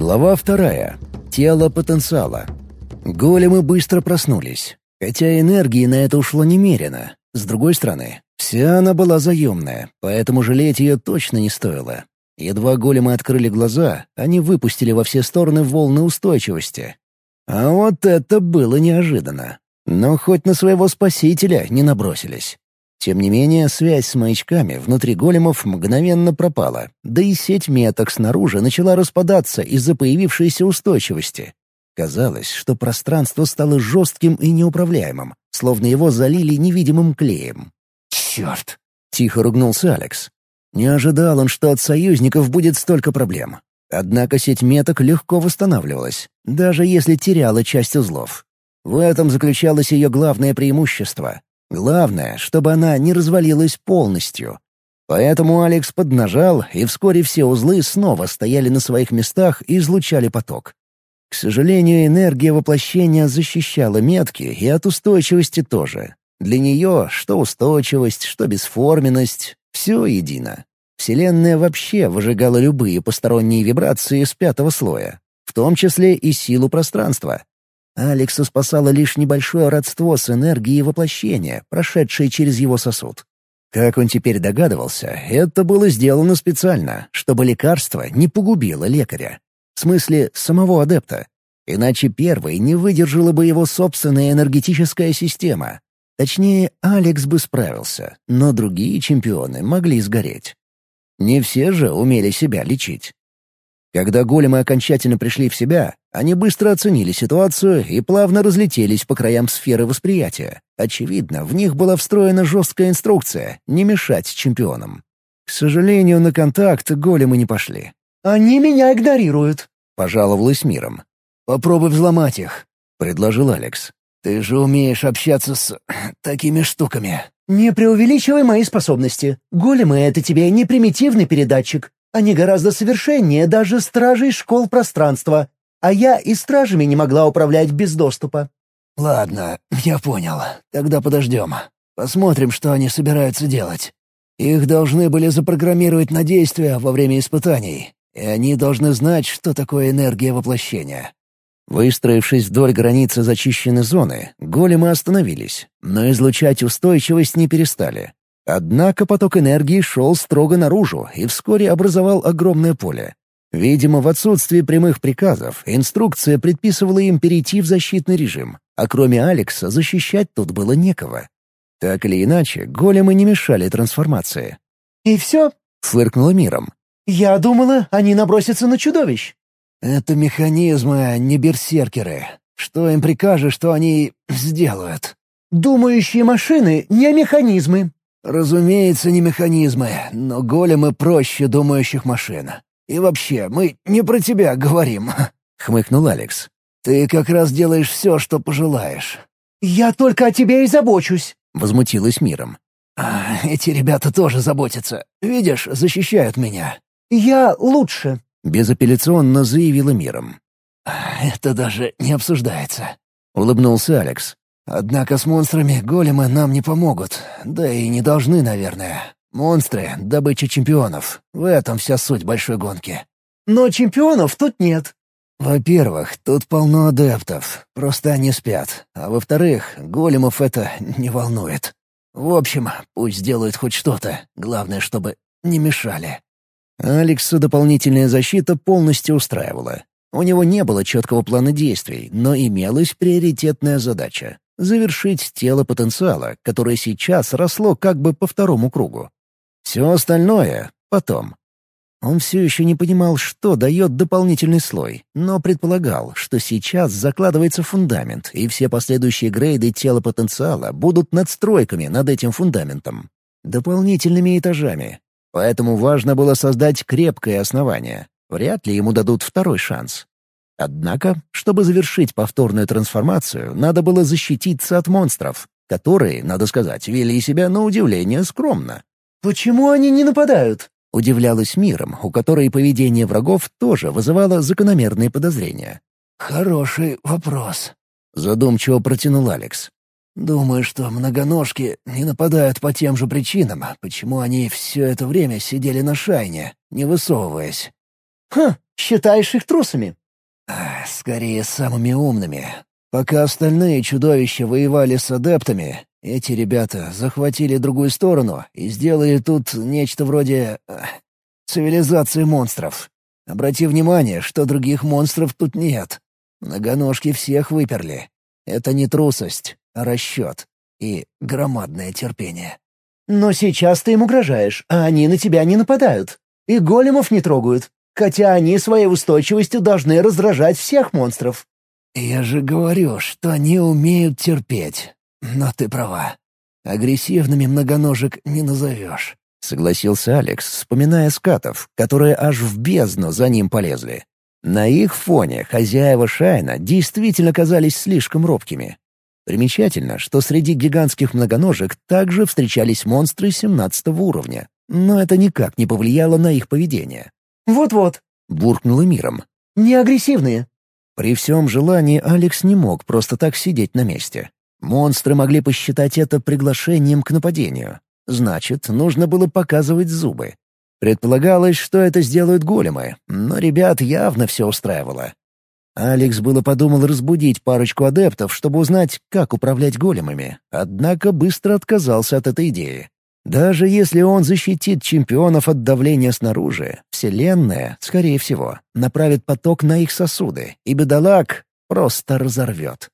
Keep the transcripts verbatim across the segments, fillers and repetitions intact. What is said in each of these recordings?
Глава вторая. Тело потенциала. Големы быстро проснулись. Хотя энергии на это ушло немерено. С другой стороны, вся она была заемная, поэтому жалеть ее точно не стоило. Едва големы открыли глаза, они выпустили во все стороны волны устойчивости. А вот это было неожиданно. Но хоть на своего спасителя не набросились. Тем не менее, связь с маячками внутри големов мгновенно пропала, да и сеть меток снаружи начала распадаться из-за появившейся устойчивости. Казалось, что пространство стало жестким и неуправляемым, словно его залили невидимым клеем. «Черт!» — тихо ругнулся Алекс. Не ожидал он, что от союзников будет столько проблем. Однако сеть меток легко восстанавливалась, даже если теряла часть узлов. В этом заключалось ее главное преимущество. Главное, чтобы она не развалилась полностью. Поэтому Алекс поднажал, и вскоре все узлы снова стояли на своих местах и излучали поток. К сожалению, энергия воплощения защищала метки и от устойчивости тоже. Для нее что устойчивость, что бесформенность — все едино. Вселенная вообще выжигала любые посторонние вибрации с пятого слоя, в том числе и силу пространства. Алекса спасало лишь небольшое родство с энергией воплощения, прошедшей через его сосуд. Как он теперь догадывался, это было сделано специально, чтобы лекарство не погубило лекаря. В смысле, самого адепта. Иначе первой не выдержала бы его собственная энергетическая система. Точнее, Алекс бы справился, но другие чемпионы могли сгореть. Не все же умели себя лечить. Когда големы окончательно пришли в себя, они быстро оценили ситуацию и плавно разлетелись по краям сферы восприятия. Очевидно, в них была встроена жесткая инструкция — не мешать чемпионам. К сожалению, на контакт големы не пошли. «Они меня игнорируют», — пожаловалась Миром. «Попробуй взломать их», — предложил Алекс. «Ты же умеешь общаться с такими штуками». «Не преувеличивай мои способности. Големы — это тебе не примитивный передатчик. Они гораздо совершеннее даже стражей школ пространства. А я и стражами не могла управлять без доступа». «Ладно, я понял. Тогда подождем. Посмотрим, что они собираются делать. Их должны были запрограммировать на действия во время испытаний, и они должны знать, что такое энергия воплощения». Выстроившись вдоль границы зачищенной зоны, големы остановились, но излучать устойчивость не перестали. Однако поток энергии шел строго наружу и вскоре образовал огромное поле. Видимо, в отсутствии прямых приказов инструкция предписывала им перейти в защитный режим, а кроме Алекса защищать тут было некого. Так или иначе, големы не мешали трансформации. «И все?» — фыркнула Миром. «Я думала, они набросятся на чудовищ». «Это механизмы, а не берсеркеры. Что им прикажешь, что они сделают?» «Думающие машины — не механизмы». «Разумеется, не механизмы, но големы проще думающих машин. И вообще, мы не про тебя говорим», — хмыкнул Алекс. «Ты как раз делаешь все, что пожелаешь». «Я только о тебе и забочусь», — возмутилась Миром. А, «Эти ребята тоже заботятся. Видишь, защищают меня». «Я лучше», — безапелляционно заявила Миром. «Это даже не обсуждается», — улыбнулся Алекс. «Однако с монстрами големы нам не помогут, да и не должны, наверное. Монстры — добыча чемпионов. В этом вся суть большой гонки». «Но чемпионов тут нет». «Во-первых, тут полно адептов, просто они спят. А во-вторых, големов это не волнует. В общем, пусть сделают хоть что-то, главное, чтобы не мешали». Алексу дополнительная защита полностью устраивала. У него не было четкого плана действий, но имелась приоритетная задача — завершить тело потенциала, которое сейчас росло как бы по второму кругу. Все остальное — потом. Он все еще не понимал, что дает дополнительный слой, но предполагал, что сейчас закладывается фундамент, и все последующие грейды тела потенциала будут надстройками над этим фундаментом, дополнительными этажами. Поэтому важно было создать крепкое основание. Вряд ли ему дадут второй шанс. Однако, чтобы завершить повторную трансформацию, надо было защититься от монстров, которые, надо сказать, вели себя на удивление скромно. «Почему они не нападают?» — удивлялась Миром, у которой поведение врагов тоже вызывало закономерные подозрения. «Хороший вопрос», — задумчиво протянул Алекс. «Думаю, что многоножки не нападают по тем же причинам, почему они все это время сидели на шайне, не высовываясь». «Хм, Считаешь их трусами?» Ах, скорее, самыми умными. Пока остальные чудовища воевали с адептами, эти ребята захватили другую сторону и сделали тут нечто вроде ах, цивилизации монстров. Обрати внимание, что других монстров тут нет. Многоножки всех выперли. Это не трусость, а расчет и громадное терпение. «Но сейчас ты им угрожаешь, а они на тебя не нападают. И големов не трогают, хотя они своей устойчивостью должны раздражать всех монстров». «Я же говорю, что они умеют терпеть. Но ты права. Агрессивными многоножек не назовешь», — согласился Алекс, вспоминая скатов, которые аж в бездну за ним полезли. На их фоне хозяева Шайна действительно казались слишком робкими. Примечательно, что среди гигантских многоножек также встречались монстры семнадцатого уровня, но это никак не повлияло на их поведение. «Вот-вот», — буркнула миром. «не агрессивные». При всем желании Алекс не мог просто так сидеть на месте. Монстры могли посчитать это приглашением к нападению. Значит, нужно было показывать зубы. Предполагалось, что это сделают големы, но ребят явно все устраивало. Алекс было подумал разбудить парочку адептов, чтобы узнать, как управлять големами, однако быстро отказался от этой идеи. Даже если он защитит чемпионов от давления снаружи, Вселенная, скорее всего, направит поток на их сосуды, и бедолаг просто разорвет.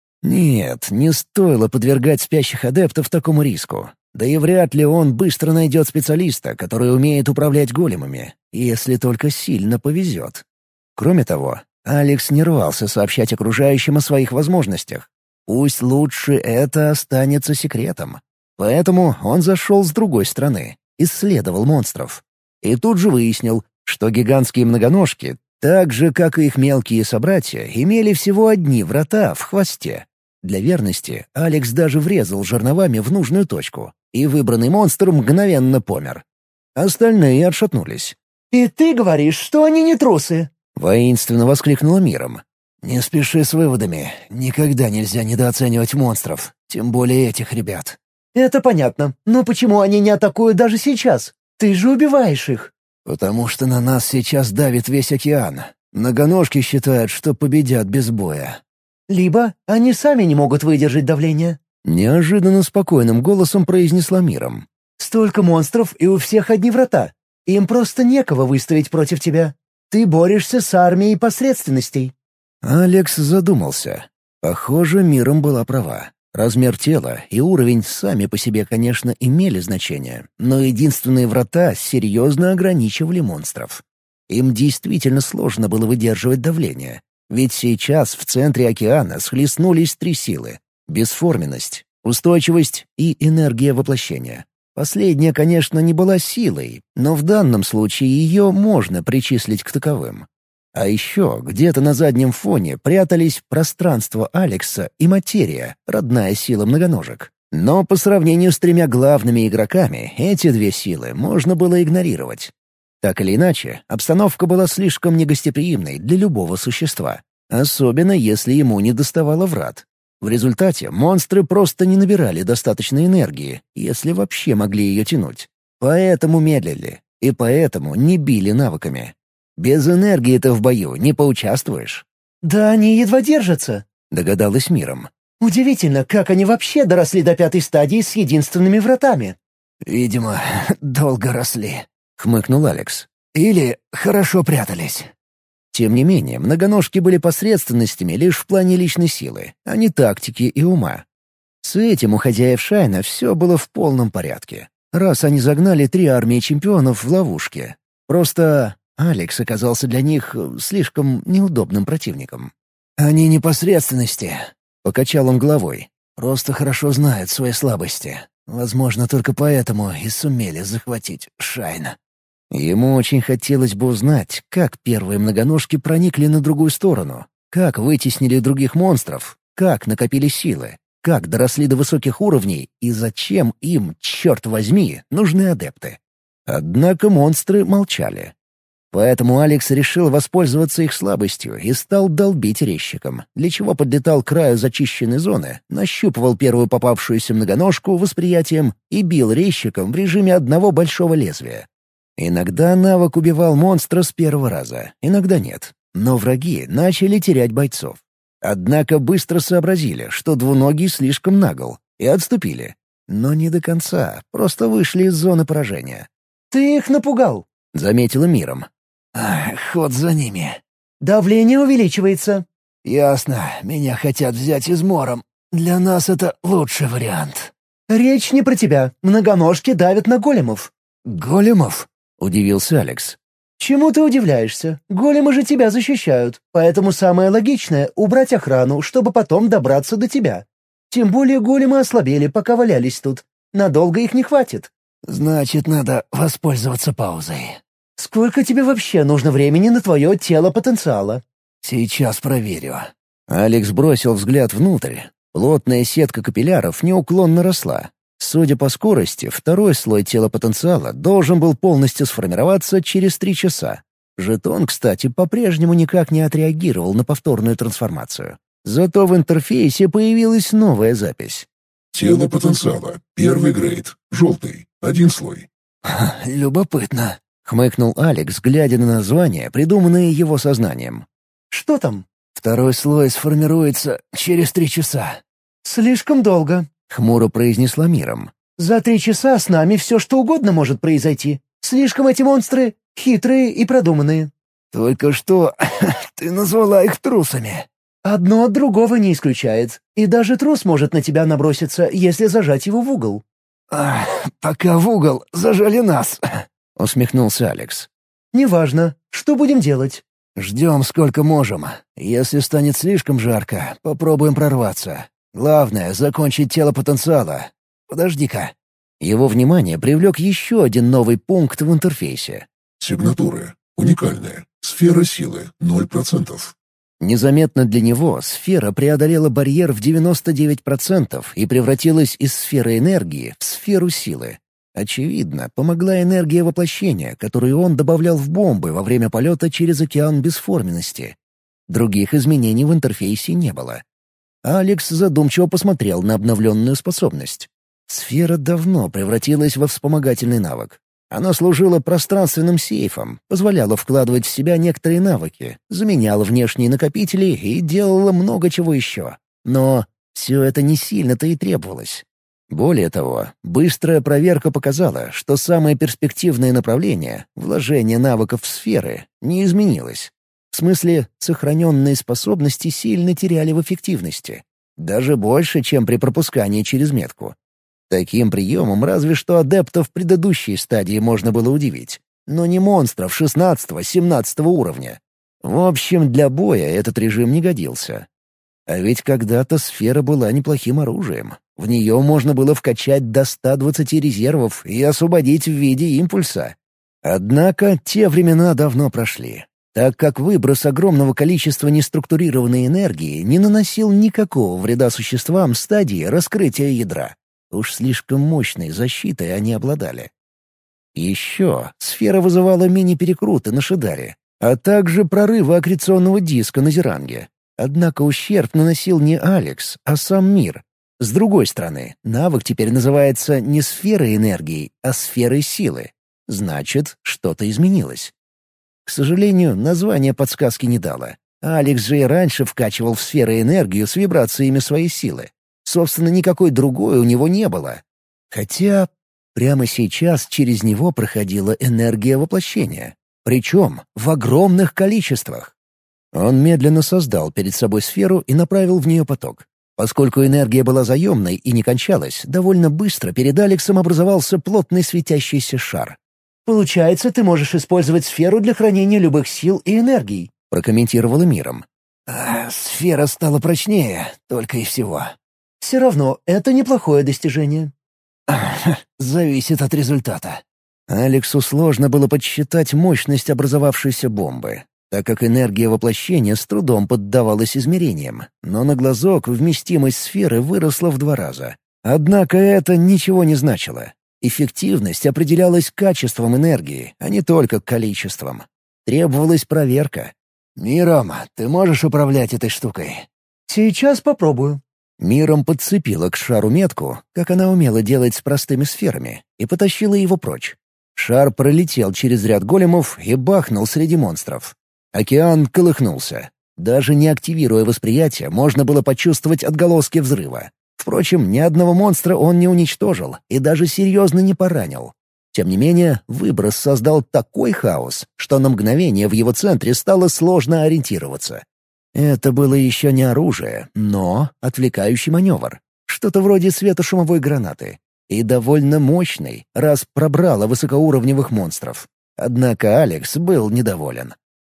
Нет, не стоило подвергать спящих адептов такому риску. Да и вряд ли он быстро найдет специалиста, который умеет управлять големами, если только сильно повезет. Кроме того, Алекс не рвался сообщать окружающим о своих возможностях. Пусть лучше это останется секретом. Поэтому он зашел с другой стороны, исследовал монстров. И тут же выяснил, что гигантские многоножки, так же, как и их мелкие собратья, имели всего одни врата в хвосте. Для верности Алекс даже врезал жерновами в нужную точку, и выбранный монстр мгновенно помер. Остальные отшатнулись. «И ты говоришь, что они не трусы?» — воинственно воскликнула миром. «Не спеши с выводами. Никогда нельзя недооценивать монстров, тем более этих ребят». «Это понятно. Но почему они не атакуют даже сейчас? Ты же убиваешь их». «Потому что на нас сейчас давит весь океан. Многоножки считают, что победят без боя». «Либо они сами не могут выдержать давление». Неожиданно спокойным голосом произнесла миром. «Столько монстров, и у всех одни врата. Им просто некого выставить против тебя. Ты борешься с армией посредственностей». Алекс задумался. Похоже, миром была права. Размер тела и уровень сами по себе, конечно, имели значение, но единственные врата серьезно ограничивали монстров. Им действительно сложно было выдерживать давление, ведь сейчас в центре океана схлестнулись три силы — бесформенность, устойчивость и энергия воплощения. Последняя, конечно, не была силой, но в данном случае ее можно причислить к таковым. А еще где-то на заднем фоне прятались пространство Алекса и материя, родная сила многоножек. Но по сравнению с тремя главными игроками, эти две силы можно было игнорировать. Так или иначе, обстановка была слишком негостеприимной для любого существа, особенно если ему не доставало врат. В результате монстры просто не набирали достаточной энергии, если вообще могли ее тянуть. Поэтому медлили, и поэтому не били навыками. Без энергии-то в бою не поучаствуешь. «Да они едва держатся», — догадалась миром. «Удивительно, как они вообще доросли до пятой стадии с единственными вратами». «Видимо, долго росли», — хмыкнул Алекс. «Или хорошо прятались». Тем не менее, многоножки были посредственностями лишь в плане личной силы, а не тактики и ума. С этим у хозяев Шайна все было в полном порядке, раз они загнали три армии чемпионов в ловушки. Просто Алекс оказался для них слишком неудобным противником. «Они непосредственности», — покачал он головой. «Просто хорошо знают свои слабости. Возможно, только поэтому и сумели захватить Шайна». Ему очень хотелось бы узнать, как первые многоножки проникли на другую сторону, как вытеснили других монстров, как накопили силы, как доросли до высоких уровней и зачем им, черт возьми, нужны адепты. Однако монстры молчали. Поэтому Алекс решил воспользоваться их слабостью и стал долбить резчиком, для чего подлетал к краю зачищенной зоны, нащупывал первую попавшуюся многоножку восприятием и бил резчиком в режиме одного большого лезвия. Иногда навык убивал монстра с первого раза, иногда нет. Но враги начали терять бойцов. Однако быстро сообразили, что двуногий слишком нагл, и отступили. Но не до конца, просто вышли из зоны поражения. «Ты их напугал», — заметила Миром. «Ход за ними». «Давление увеличивается». «Ясно, меня хотят взять измором. Для нас это лучший вариант». «Речь не про тебя. Многоножки давят на големов». «Големов?» — удивился Алекс. «Чему ты удивляешься? Големы же тебя защищают, поэтому самое логичное — убрать охрану, чтобы потом добраться до тебя. Тем более големы ослабели, пока валялись тут. Надолго их не хватит». «Значит, надо воспользоваться паузой». «Сколько тебе вообще нужно времени на твое тело потенциала?» «Сейчас проверю». Алекс бросил взгляд внутрь. Плотная сетка капилляров неуклонно росла. Судя по скорости, второй слой тела потенциала должен был полностью сформироваться через три часа. Жетон, кстати, по-прежнему никак не отреагировал на повторную трансформацию. Зато в интерфейсе появилась новая запись. Тело потенциала. Первый грейд. Желтый. Один слой. «Любопытно», — хмыкнул Алекс, глядя на название, придуманное его сознанием. «Что там?» «Второй слой сформируется через три часа». «Слишком долго», — хмуро произнесла Миром. «За три часа с нами все что угодно может произойти. Слишком эти монстры хитрые и продуманные». «Только что ты назвала их трусами». «Одно от другого не исключает. И даже трус может на тебя наброситься, если зажать его в угол». А, «Пока в угол зажали нас», — усмехнулся Алекс. «Неважно. Что будем делать?» «Ждем сколько можем. Если станет слишком жарко, попробуем прорваться. Главное — закончить тело потенциала. Подожди-ка». Его внимание привлек еще один новый пункт в интерфейсе. Сигнатуры. Уникальные. Сфера силы. ноль процентов. Незаметно для него сфера преодолела барьер в девяносто девять процентов и превратилась из сферы энергии в сферу силы. Очевидно, помогла энергия воплощения, которую он добавлял в бомбы во время полета через океан бесформенности. Других изменений в интерфейсе не было. Алекс задумчиво посмотрел на обновленную способность. Сфера давно превратилась во вспомогательный навык. Она служила пространственным сейфом, позволяла вкладывать в себя некоторые навыки, заменяла внешние накопители и делала много чего еще. Но все это не сильно-то и требовалось. Более того, быстрая проверка показала, что самое перспективное направление — вложение навыков в сферы — не изменилось. В смысле, сохраненные способности сильно теряли в эффективности. Даже больше, чем при пропускании через метку. Таким приемом разве что адептов предыдущей стадии можно было удивить. Но не монстров шестнадцатого-семнадцатого уровня. В общем, для боя этот режим не годился. А ведь когда-то сфера была неплохим оружием. В нее можно было вкачать до ста двадцати резервов и освободить в виде импульса. Однако те времена давно прошли, так как выброс огромного количества неструктурированной энергии не наносил никакого вреда существам стадии раскрытия ядра. Уж слишком мощной защитой они обладали. Еще сфера вызывала мини-перекруты на Шидаре, а также прорывы аккреционного диска на Зеранге. Однако ущерб наносил не Алекс, а сам мир. С другой стороны, навык теперь называется не сферой энергии, а сферой силы. Значит, что-то изменилось. К сожалению, название подсказки не дало. Алекс же и раньше вкачивал в сферы энергию с вибрациями своей силы. Собственно, никакой другой у него не было. Хотя прямо сейчас через него проходила энергия воплощения. Причем в огромных количествах. Он медленно создал перед собой сферу и направил в нее поток. Поскольку энергия была заемной и не кончалась, довольно быстро перед Алексом образовался плотный светящийся шар. «Получается, ты можешь использовать сферу для хранения любых сил и энергий», — прокомментировала Миром. А, «Сфера стала прочнее, только и всего». «Все равно, это неплохое достижение». «Зависит от результата». Алексу сложно было подсчитать мощность образовавшейся бомбы, так как энергия воплощения с трудом поддавалась измерениям, но на глазок вместимость сферы выросла в два раза. Однако это ничего не значило. Эффективность определялась качеством энергии, а не только количеством. Требовалась проверка. «Миром, ты можешь управлять этой штукой?» «Сейчас попробую». Миром подцепила к шару метку, как она умела делать с простыми сферами, и потащила его прочь. Шар пролетел через ряд големов и бахнул среди монстров. Океан колыхнулся. Даже не активируя восприятие, можно было почувствовать отголоски взрыва. Впрочем, ни одного монстра он не уничтожил и даже серьезно не поранил. Тем не менее, выброс создал такой хаос, что на мгновение в его центре стало сложно ориентироваться. Это было еще не оружие, но отвлекающий маневр. Что-то вроде светошумовой гранаты. И довольно мощный, раз пробрало высокоуровневых монстров. Однако Алекс был недоволен.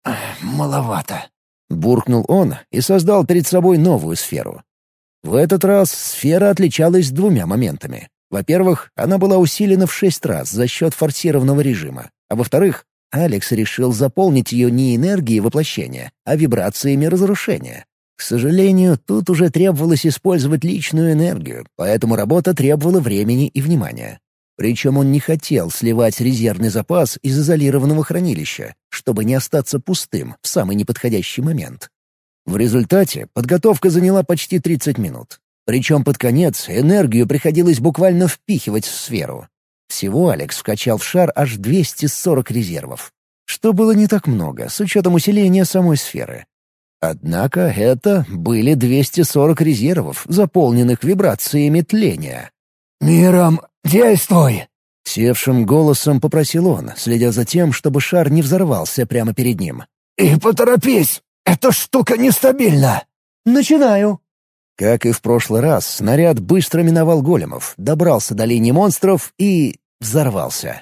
«Маловато», — буркнул он и создал перед собой новую сферу. В этот раз сфера отличалась двумя моментами. Во-первых, она была усилена в шесть раз за счет форсированного режима. А во-вторых, Алекс решил заполнить ее не энергией воплощения, а вибрациями разрушения. К сожалению, тут уже требовалось использовать личную энергию, поэтому работа требовала времени и внимания. Причем он не хотел сливать резервный запас из изолированного хранилища, чтобы не остаться пустым в самый неподходящий момент. В результате подготовка заняла почти тридцать минут. Причем под конец энергию приходилось буквально впихивать в сферу. Всего Алекс вкачал в шар аж двести сорок резервов, что было не так много с учетом усиления самой сферы. Однако это были двести сорок резервов, заполненных вибрациями тления. «Миром, действуй!» — севшим голосом попросил он, следя за тем, чтобы шар не взорвался прямо перед ним. «И поторопись! Эта штука нестабильна!» «Начинаю!» Как и в прошлый раз, снаряд быстро миновал големов, добрался до линии монстров и взорвался.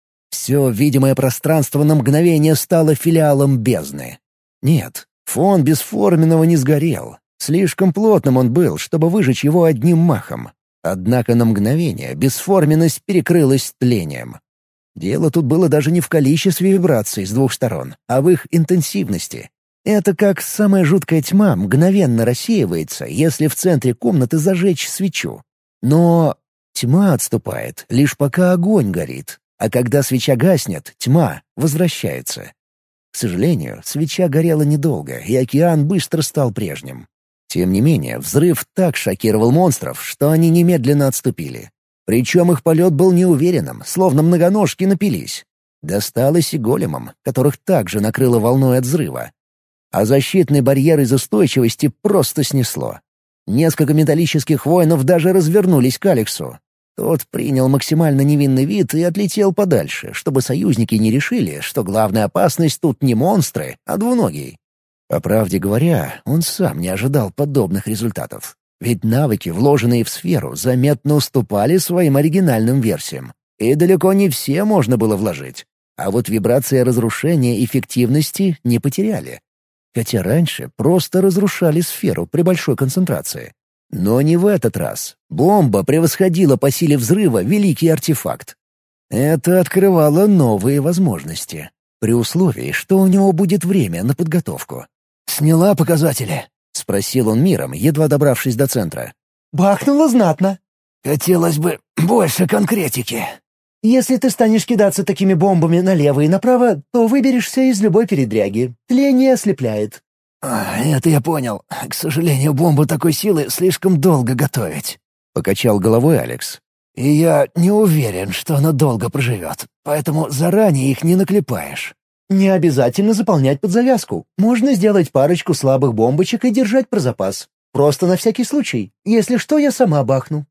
Все видимое пространство на мгновение стало филиалом бездны. Нет, фон бесформенного не сгорел. Слишком плотным он был, чтобы выжечь его одним махом. Однако на мгновение бесформенность перекрылась тлением. Дело тут было даже не в количестве вибраций с двух сторон, а в их интенсивности. Это как самая жуткая тьма мгновенно рассеивается, если в центре комнаты зажечь свечу. Но тьма отступает, лишь пока огонь горит, а когда свеча гаснет, тьма возвращается. К сожалению, свеча горела недолго, и океан быстро стал прежним. Тем не менее, взрыв так шокировал монстров, что они немедленно отступили. Причем их полет был неуверенным, словно многоножки напились. Досталось и големам, которых также накрыло волной от взрыва. А защитный барьер из устойчивости просто снесло. Несколько металлических воинов даже развернулись к Алексу. Тот принял максимально невинный вид и отлетел подальше, чтобы союзники не решили, что главная опасность тут не монстры, а двуногий. По правде говоря, он сам не ожидал подобных результатов. Ведь навыки, вложенные в сферу, заметно уступали своим оригинальным версиям. И далеко не все можно было вложить. А вот вибрация разрушения эффективности не потеряли. Хотя раньше просто разрушали сферу при большой концентрации. Но не в этот раз. Бомба превосходила по силе взрыва великий артефакт. Это открывало новые возможности, при условии, что у него будет время на подготовку. «Сняла показатели?» — спросил он миром, едва добравшись до центра. «Бахнуло знатно». «Хотелось бы больше конкретики». «Если ты станешь кидаться такими бомбами налево и направо, то выберешься из любой передряги. Тление ослепляет». А, «Это я понял. К сожалению, бомбу такой силы слишком долго готовить», — покачал головой Алекс. «И я не уверен, что она долго проживет, поэтому заранее их не наклепаешь». «Не обязательно заполнять под завязку. Можно сделать парочку слабых бомбочек и держать про запас. Просто на всякий случай. Если что, я сама бахну».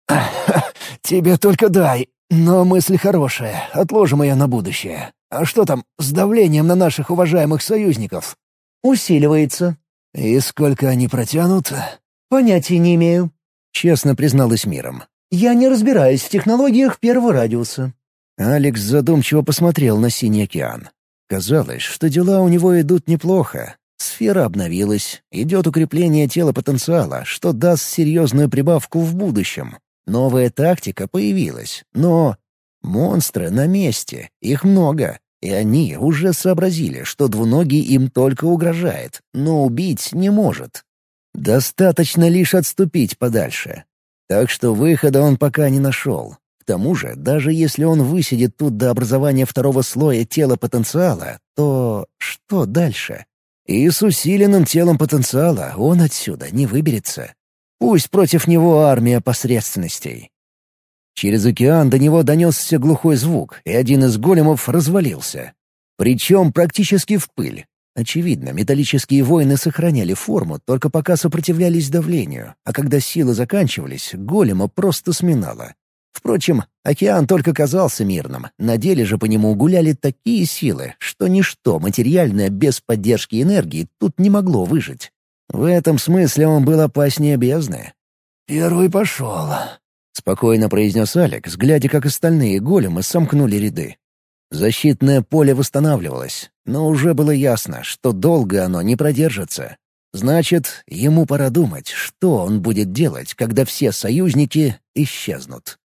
«Тебе только дай. Но мысль хорошая. Отложим ее на будущее. А что там с давлением на наших уважаемых союзников?» «Усиливается». «И сколько они протянут?» «Понятия не имею», — честно призналась миром. «Я не разбираюсь в технологиях первого радиуса». Алекс задумчиво посмотрел на синий океан. Казалось, что дела у него идут неплохо. Сфера обновилась, идет укрепление тела потенциала, что даст серьезную прибавку в будущем. Новая тактика появилась, но монстры на месте, их много, и они уже сообразили, что двуногий им только угрожает, но убить не может. Достаточно лишь отступить подальше. Так что выхода он пока не нашел. К тому же, даже если он высидит тут до образования второго слоя тела потенциала, то что дальше? И с усиленным телом потенциала он отсюда не выберется. Пусть против него армия посредственностей. Через океан до него донесся глухой звук, и один из големов развалился. Причем практически в пыль. Очевидно, металлические воины сохраняли форму, только пока сопротивлялись давлению, а когда силы заканчивались, голема просто сминало. Впрочем, океан только казался мирным, на деле же по нему гуляли такие силы, что ничто материальное без поддержки энергии тут не могло выжить. В этом смысле он был опаснее бездны. «Первый пошел», — спокойно произнес Алекс, глядя, как остальные големы сомкнули ряды. Защитное поле восстанавливалось, но уже было ясно, что долго оно не продержится. Значит, ему пора думать, что он будет делать, когда все союзники исчезнут.